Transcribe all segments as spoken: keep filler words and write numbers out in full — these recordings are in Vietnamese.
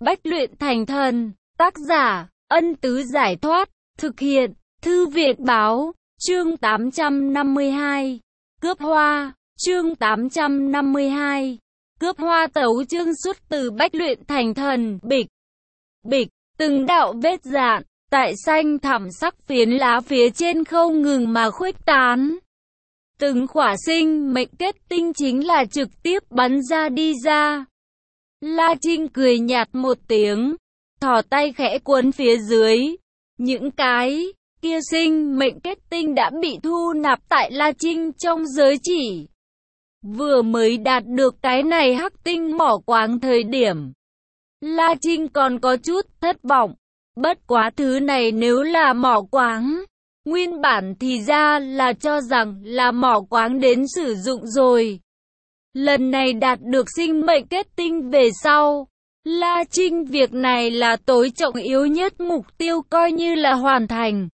Bách luyện thành thần. Tác giả, Ân Tứ Giải Thoát. Thực hiện, Thư Việt Báo. Chương tám trăm năm mươi hai. Cướp hoa. Chương tám trăm năm mươi hai. Cướp hoa. Tấu chương xuất từ Bách luyện thành thần. Bịch. Bịch. Từng đạo vết dạn, tại xanh thẳm sắc phiến lá phía trên không ngừng mà khuếch tán. Từng khỏa sinh mệnh kết tinh chính là trực tiếp bắn ra đi ra. La Trinh cười nhạt một tiếng, thò tay khẽ cuốn phía dưới. Những cái kia sinh mệnh kết tinh đã bị thu nạp tại La Trinh trong giới chỉ. Vừa mới đạt được cái này hắc tinh mỏ quáng thời điểm, La Trinh còn có chút thất vọng. Bất quá thứ này nếu là mỏ quáng, nguyên bản thì ra là cho rằng là mỏ quáng đến sử dụng rồi. Lần này đạt được sinh mệnh kết tinh về sau, La Trinh việc này là tối trọng yếu nhất, mục tiêu coi như là hoàn thành.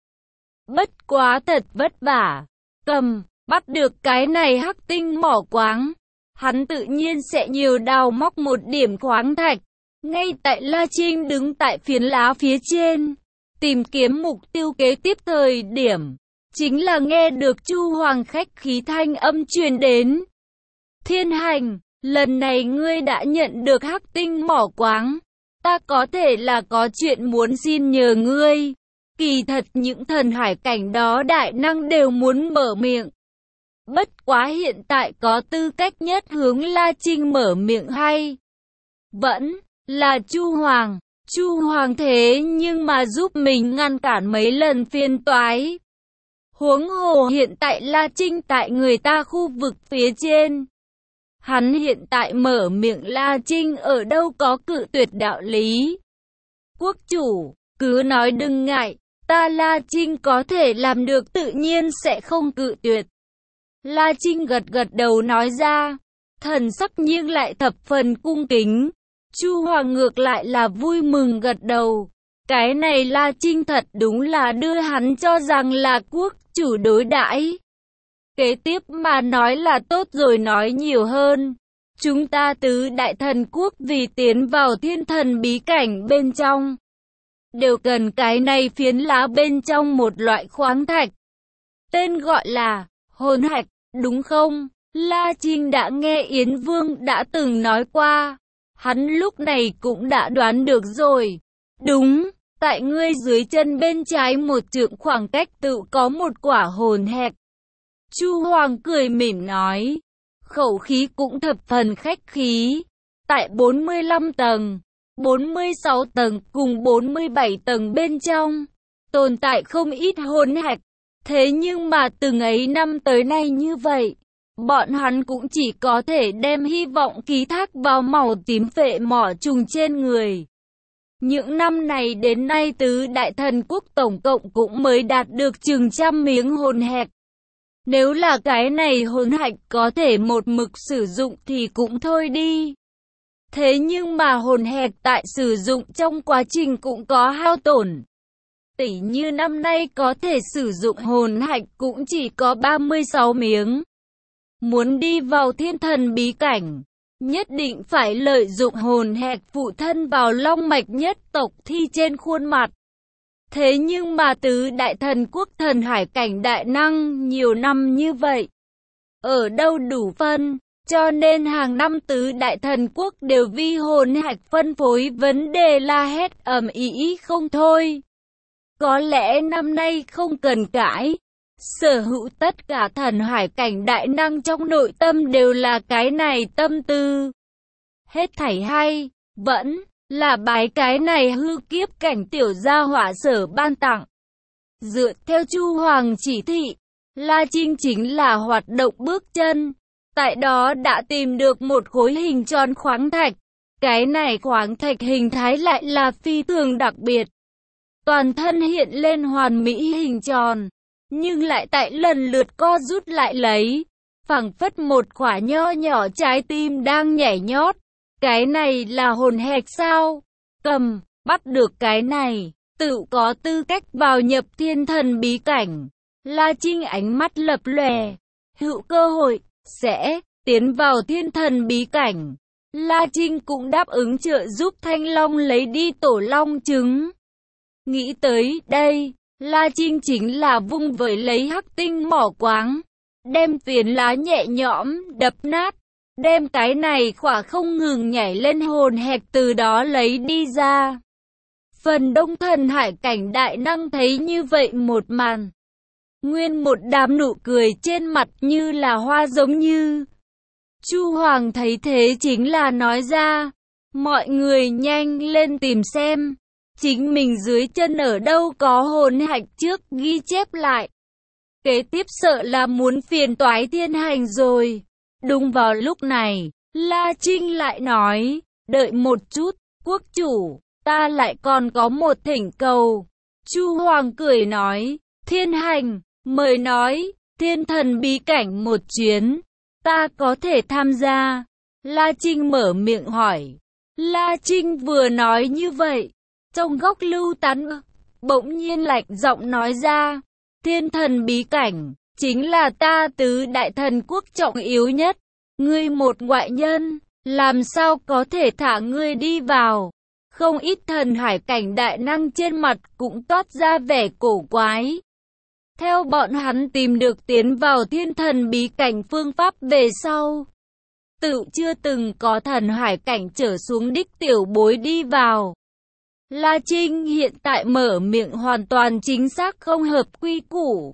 Bất quá thật vất vả, cầm, bắt được cái này hắc tinh mỏ quáng, hắn tự nhiên sẽ nhiều đào móc một điểm khoáng thạch. Ngay tại La Trinh đứng tại phiến lá phía trên, tìm kiếm mục tiêu kế tiếp thời điểm, chính là nghe được Chu Hoàng khách khí thanh âm truyền đến. Thiên Hành, lần này ngươi đã nhận được hắc tinh mỏ quáng, ta có thể là có chuyện muốn xin nhờ ngươi. Kỳ thật những thần hải cảnh đó đại năng đều muốn mở miệng. Bất quá hiện tại có tư cách nhất hướng La Trinh mở miệng hay vẫn là Chu Hoàng. Chu Hoàng thế nhưng mà giúp mình ngăn cản mấy lần phiền toái. Huống hồ hiện tại La Trinh tại người ta khu vực phía trên. Hắn hiện tại mở miệng, La Trinh ở đâu có cự tuyệt đạo lý. Quốc chủ, cứ nói đừng ngại, ta La Trinh có thể làm được, tự nhiên sẽ không cự tuyệt. La Trinh gật gật đầu nói ra, thần sắc nhưng lại thập phần cung kính. Chu Hoàng ngược lại là vui mừng gật đầu. Cái này La Trinh thật đúng là đưa hắn cho rằng là quốc chủ đối đãi. Kế tiếp mà nói là tốt rồi, nói nhiều hơn. Chúng ta tứ đại thần quốc vì tiến vào thiên thần bí cảnh bên trong, đều cần cái này phiến lá bên trong một loại khoáng thạch. Tên gọi là hồn hạch, đúng không? La Trinh đã nghe Yến Vương đã từng nói qua. Hắn lúc này cũng đã đoán được rồi. Đúng, tại ngươi dưới chân bên trái một trượng khoảng cách tự có một quả hồn hạch. Chu Hoàng cười mỉm nói, khẩu khí cũng thập phần khách khí. Tại bốn mươi lăm tầng, bốn mươi sáu tầng cùng bốn mươi bảy tầng bên trong, tồn tại không ít hồn hạch. Thế nhưng mà từng ấy năm tới nay như vậy, bọn hắn cũng chỉ có thể đem hy vọng ký thác vào màu tím phệ mỏ trùng trên người. Những năm này đến nay tứ đại thần quốc tổng cộng cũng mới đạt được chừng trăm miếng hồn hạch. Nếu là cái này hồn hạch có thể một mực sử dụng thì cũng thôi đi. Thế nhưng mà hồn hạch tại sử dụng trong quá trình cũng có hao tổn. Tỉ như năm nay có thể sử dụng hồn hạch cũng chỉ có ba mươi sáu miếng. Muốn đi vào thiên thần bí cảnh, nhất định phải lợi dụng hồn hạch phụ thân vào long mạch nhất tộc thi trên khuôn mặt. Thế nhưng mà tứ đại thần quốc thần hải cảnh đại năng nhiều năm như vậy, ở đâu đủ phân, cho nên hàng năm tứ đại thần quốc đều vi hồn hạch phân phối vấn đề la hét ầm ĩ không thôi. Có lẽ năm nay không cần cãi. Sở hữu tất cả thần hải cảnh đại năng trong nội tâm đều là cái này tâm tư. Hết thảy hay, vẫn là bái cái này hư kiếp cảnh tiểu gia hỏa sở ban tặng. Dựa theo Chu Hoàng chỉ thị, La Trinh chính là hoạt động bước chân. Tại đó đã tìm được một khối hình tròn khoáng thạch. Cái này khoáng thạch hình thái lại là phi thường đặc biệt. Toàn thân hiện lên hoàn mỹ hình tròn, nhưng lại tại lần lượt co rút lại lấy, phảng phất một quả nho nhỏ trái tim đang nhảy nhót. Cái này là hồn hạch sao? Cầm, bắt được cái này, tự có tư cách vào nhập thiên thần bí cảnh. La Trinh ánh mắt lập lòe, hữu cơ hội, sẽ tiến vào thiên thần bí cảnh. La Trinh cũng đáp ứng trợ giúp Thanh Long lấy đi tổ long trứng. Nghĩ tới đây, La Trinh chính là vung vẩy lấy hắc tinh mỏ quáng, đem phiến lá nhẹ nhõm đập nát, đem cái này khỏa không ngừng nhảy lên hồn hạch từ đó lấy đi ra. Phần đông thần hải cảnh đại năng thấy như vậy một màn, nguyên một đám nụ cười trên mặt như là hoa giống như. Chu Hoàng thấy thế chính là nói ra, mọi người nhanh lên tìm xem, chính mình dưới chân ở đâu có hồn hạch trước ghi chép lại. Kế tiếp sợ là muốn phiền toái thiên hành rồi. Đúng vào lúc này, La Trinh lại nói, đợi một chút, quốc chủ, ta lại còn có một thỉnh cầu. Chu Hoàng cười nói, thiên hành, mời nói, thiên thần bí cảnh một chuyến, ta có thể tham gia. La Trinh mở miệng hỏi. La Trinh vừa nói như vậy, trong góc lưu tán bỗng nhiên lạnh giọng nói ra, thiên thần bí cảnh, chính là ta tứ đại thần quốc trọng yếu nhất. Ngươi một ngoại nhân, làm sao có thể thả ngươi đi vào? Không ít thần hải cảnh đại năng trên mặt cũng toát ra vẻ cổ quái. Theo bọn hắn tìm được tiến vào thiên thần bí cảnh phương pháp về sau, tự chưa từng có thần hải cảnh trở xuống đích tiểu bối đi vào. La Trinh hiện tại mở miệng hoàn toàn chính xác không hợp quy củ.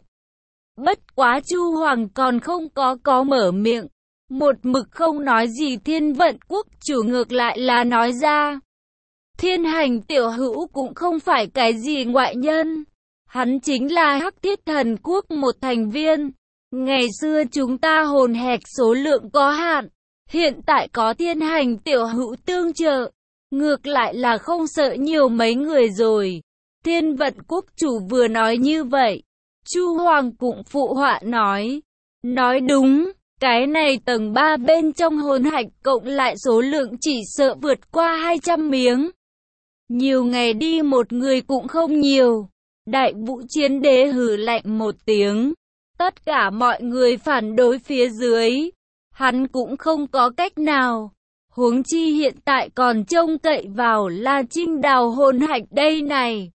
Bất quá Chu Hoàng còn không có có mở miệng, một mực không nói gì. Thiên vận quốc chủ ngược lại là nói ra, thiên hành tiểu hữu cũng không phải cái gì ngoại nhân, hắn chính là Hắc Thiết Thần Quốc một thành viên. Ngày xưa chúng ta hồn hạch số lượng có hạn, hiện tại có thiên hành tiểu hữu tương trợ, ngược lại là không sợ nhiều mấy người rồi. Thiên vận quốc chủ vừa nói như vậy, Chu Hoàng cũng phụ họa nói, nói đúng, cái này tầng ba bên trong hồn hạch cộng lại số lượng chỉ sợ vượt qua hai trăm miếng. Nhiều ngày đi một người cũng không nhiều. Đại Vũ Chiến Đế hừ lạnh một tiếng. Tất cả mọi người phản đối phía dưới, hắn cũng không có cách nào. Huống chi hiện tại còn trông cậy vào La Trinh đào hồn hạch đây này.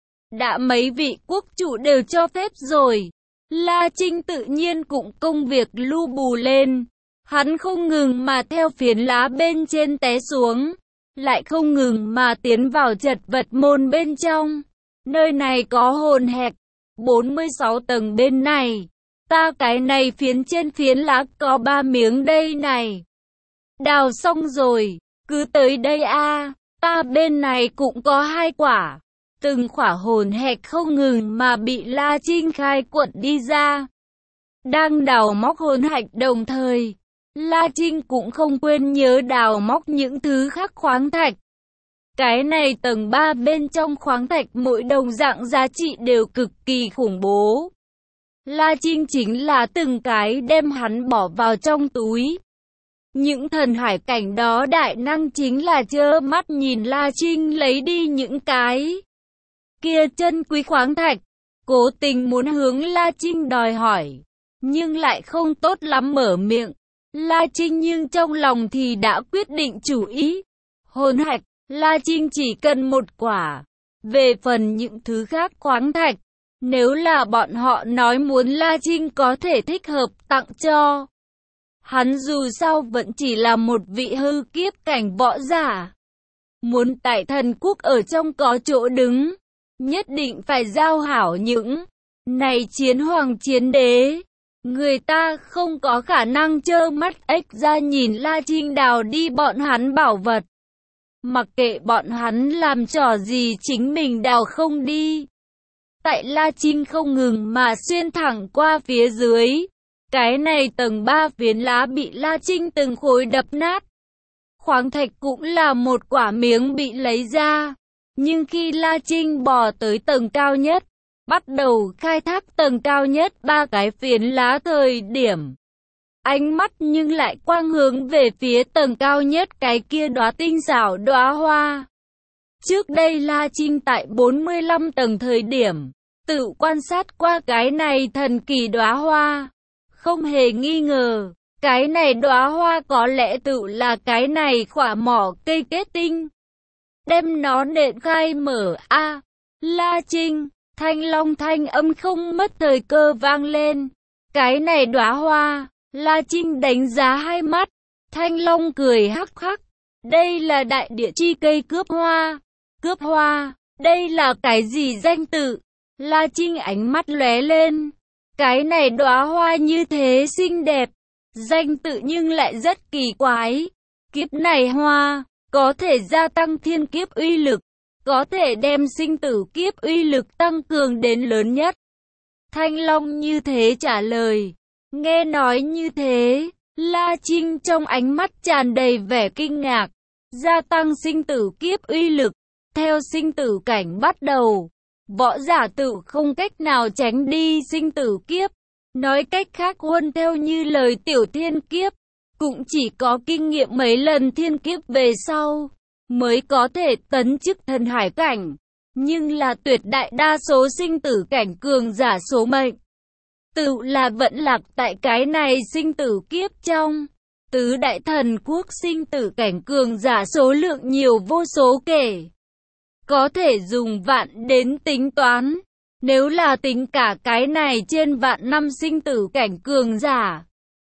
Đã mấy vị quốc chủ đều cho phép rồi, La Trinh tự nhiên cũng công việc lu bù lên. Hắn không ngừng mà theo phiến lá bên trên té xuống, lại không ngừng mà tiến vào chật vật môn bên trong. Nơi này có hồn hạch, bốn mươi sáu tầng bên này. Ta cái này phiến trên phiến lá có ba miếng đây này. Đào xong rồi, cứ tới đây a. Ta bên này cũng có hai quả. Từng quả hồn hạch không ngừng mà bị La Trinh khai quật đi ra. Đang đào móc hồn hạch đồng thời, La Trinh cũng không quên nhớ đào móc những thứ khác khoáng thạch. Cái này tầng ba bên trong khoáng thạch mỗi đồng dạng giá trị đều cực kỳ khủng bố. La Trinh chính là từng cái đem hắn bỏ vào trong túi. Những thần hải cảnh đó đại năng chính là trơ mắt nhìn La Trinh lấy đi những cái kia chân quý khoáng thạch, cố tình muốn hướng La Trinh đòi hỏi, nhưng lại không tốt lắm mở miệng. La Trinh nhưng trong lòng thì đã quyết định chủ ý. Hồn hạch, La Trinh chỉ cần một quả. Về phần những thứ khác khoáng thạch, nếu là bọn họ nói muốn La Trinh có thể thích hợp tặng cho. Hắn dù sao vẫn chỉ là một vị hư kiếp cảnh võ giả. Muốn tại thần quốc ở trong có chỗ đứng, nhất định phải giao hảo những này chiến hoàng chiến đế. Người ta không có khả năng trơ mắt ếch ra nhìn La Trinh đào đi bọn hắn bảo vật. Mặc kệ bọn hắn làm trò gì chính mình đào không đi. Tại La Trinh không ngừng mà xuyên thẳng qua phía dưới. Cái này tầng ba phiến lá bị La Trinh từng khối đập nát. Khoáng thạch cũng là một quả miếng bị lấy ra. Nhưng khi La Trinh bò tới tầng cao nhất, bắt đầu khai thác tầng cao nhất ba cái phiến lá thời điểm, ánh mắt nhưng lại quang hướng về phía tầng cao nhất cái kia đóa tinh xảo đóa hoa. Trước đây La Trinh tại bốn mươi lăm tầng thời điểm, tự quan sát qua cái này thần kỳ đóa hoa. Không hề nghi ngờ, Cái này đóa hoa có lẽ tự là cái này khỏa mỏ cây kết tinh. Đem nó nện khai mở a à, La Trinh, Thanh Long thanh âm không mất thời cơ vang lên. Cái này đóa hoa, La Trinh đánh giá hai mắt. Thanh Long cười hắc hắc. Đây là đại địa chi cây cướp hoa. Cướp hoa, đây là cái gì danh tự? La Trinh ánh mắt lóe lên. Cái này đóa hoa như thế xinh đẹp. Danh tự nhưng lại rất kỳ quái. Kiếp này hoa, có thể gia tăng thiên kiếp uy lực. Có thể đem sinh tử kiếp uy lực tăng cường đến lớn nhất. Thanh Long như thế trả lời. Nghe nói như thế, La Trinh trong ánh mắt tràn đầy vẻ kinh ngạc. Gia tăng sinh tử kiếp uy lực. Theo sinh tử cảnh bắt đầu, võ giả tự không cách nào tránh đi sinh tử kiếp. Nói cách khác huân theo như lời tiểu thiên kiếp, cũng chỉ có kinh nghiệm mấy lần thiên kiếp về sau, mới có thể tấn chức thần hải cảnh. Nhưng là tuyệt đại đa số sinh tử cảnh cường giả số mệnh, tự là vẫn lạc tại cái này sinh tử kiếp trong. Tứ đại thần quốc sinh tử cảnh cường giả số lượng nhiều vô số kể. Có thể dùng vạn đến tính toán. Nếu là tính cả cái này trên vạn năm sinh tử cảnh cường giả,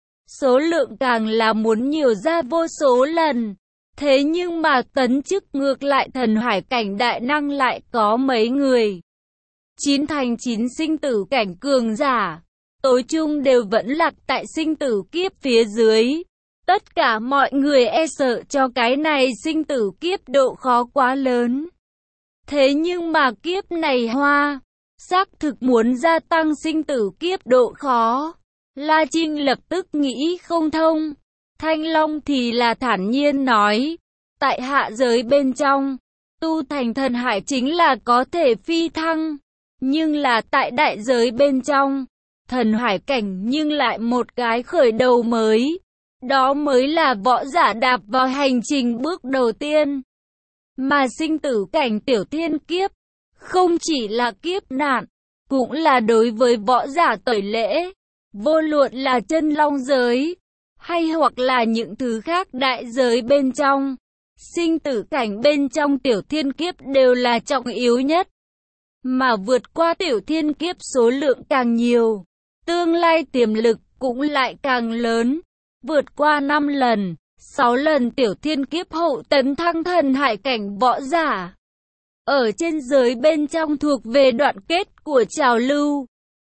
số lượng càng là muốn nhiều ra vô số lần. Thế nhưng mà tấn chức ngược lại thần hải cảnh đại năng lại có mấy người. Chín thành chín sinh tử cảnh cường giả, tối chung đều vẫn lạc tại sinh tử kiếp phía dưới. Tất cả mọi người e sợ cho cái này sinh tử kiếp độ khó quá lớn. Thế nhưng mà kiếp này hoa, xác thực muốn gia tăng sinh tử kiếp độ khó. La Trinh lập tức nghĩ không thông. Thanh Long thì là thản nhiên nói. Tại hạ giới bên trong, tu thành thần hải chính là có thể phi thăng. Nhưng là tại đại giới bên trong, thần hải cảnh nhưng lại một cái khởi đầu mới. Đó mới là võ giả đạp vào hành trình bước đầu tiên. Mà sinh tử cảnh tiểu thiên kiếp, không chỉ là kiếp nạn, cũng là đối với võ giả tẩy lễ. Vô luận là chân long giới, hay hoặc là những thứ khác đại giới bên trong. Sinh tử cảnh bên trong tiểu thiên kiếp đều là trọng yếu nhất. Mà vượt qua tiểu thiên kiếp số lượng càng nhiều, tương lai tiềm lực cũng lại càng lớn. Vượt qua năm lần, sáu lần tiểu thiên kiếp hậu tấn thăng thần hải cảnh võ giả. Ở trên giới bên trong thuộc về đoạn kết của trào lưu.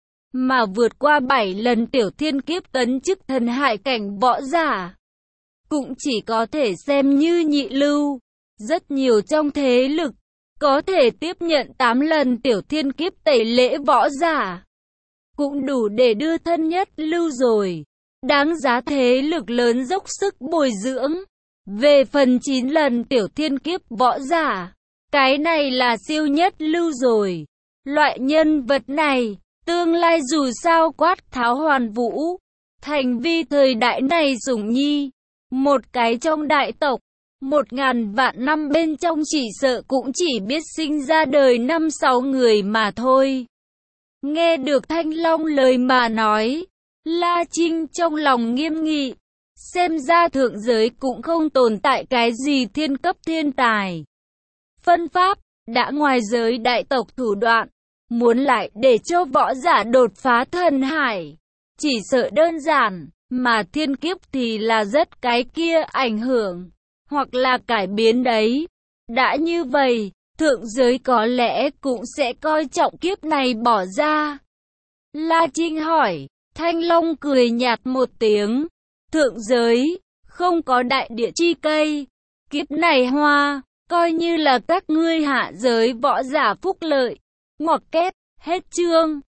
Mà vượt qua bảy lần tiểu thiên kiếp tấn chức thần hải cảnh võ giả, cũng chỉ có thể xem như nhị lưu. Rất nhiều trong thế lực, có thể tiếp nhận tám lần tiểu thiên kiếp tẩy lễ võ giả, cũng đủ để đưa thân nhất lưu rồi. Đáng giá thế lực lớn dốc sức bồi dưỡng. Về phần chín lần tiểu thiên kiếp võ giả, cái này là siêu nhất lưu rồi. Loại nhân vật này, tương lai dù sao quát tháo hoàn vũ, thành vi thời đại này sủng nhi. Một cái trong đại tộc, một ngàn vạn năm bên trong chỉ sợ cũng chỉ biết sinh ra đời năm sáu người mà thôi. Nghe được Thanh Long lời mà nói, La Trinh trong lòng nghiêm nghị. Xem ra thượng giới cũng không tồn tại cái gì thiên cấp thiên tài. Phân pháp, đã ngoài giới đại tộc thủ đoạn, muốn lại để cho võ giả đột phá thần hải. Chỉ sợ đơn giản, mà thiên kiếp thì là rất cái kia ảnh hưởng, hoặc là cải biến đấy. Đã như vậy, thượng giới có lẽ cũng sẽ coi trọng kiếp này bỏ ra. La Trinh hỏi. Thanh Long cười nhạt một tiếng. Thượng giới, không có đại địa chi cây. Kiếp này hoa, coi như là các ngươi hạ giới võ giả phúc lợi. Ngoặc kép, hết chương.